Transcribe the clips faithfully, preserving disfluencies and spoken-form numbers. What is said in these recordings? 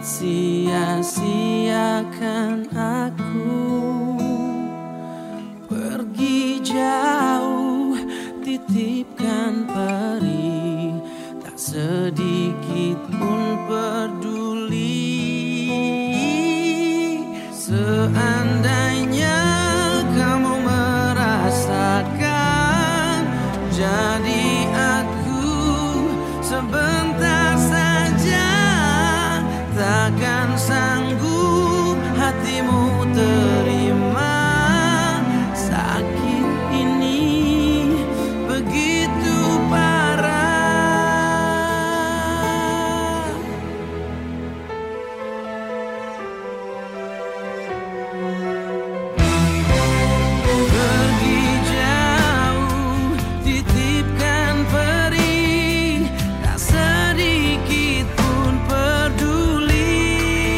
sia-siakan aku pergi jauh, titipkan peri, tak sedikit pun peduli. Seandainya kamu merasakan jadi aku sebentar saja, takkan sanggup hatimu terima sakit ini begitu parah. Pergi jauh, titipkan peri, tak sedikit pun peduli.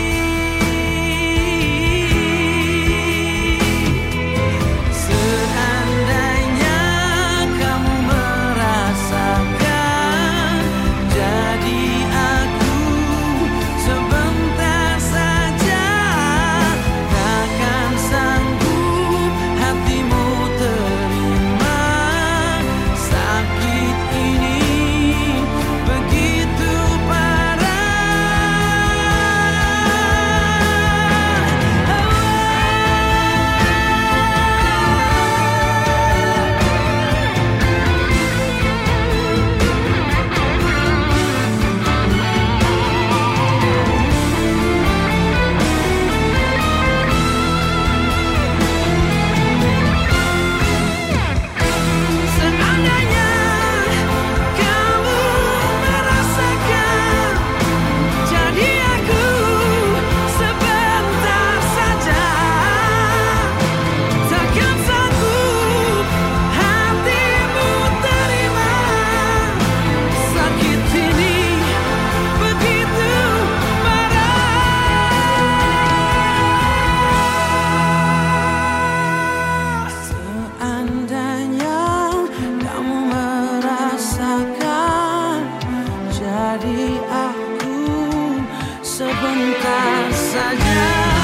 Seandainya kamu merasakan jadi aku sebentar saja, takkan sanggup hatimu terima sakit ini begitu Seandainya kamu merasakan jadi aku sebentar saja, takkan sanggup hatimu terima sakit ini begitu parah. Seandainya kamu merasakan jadi aku sebentar saja,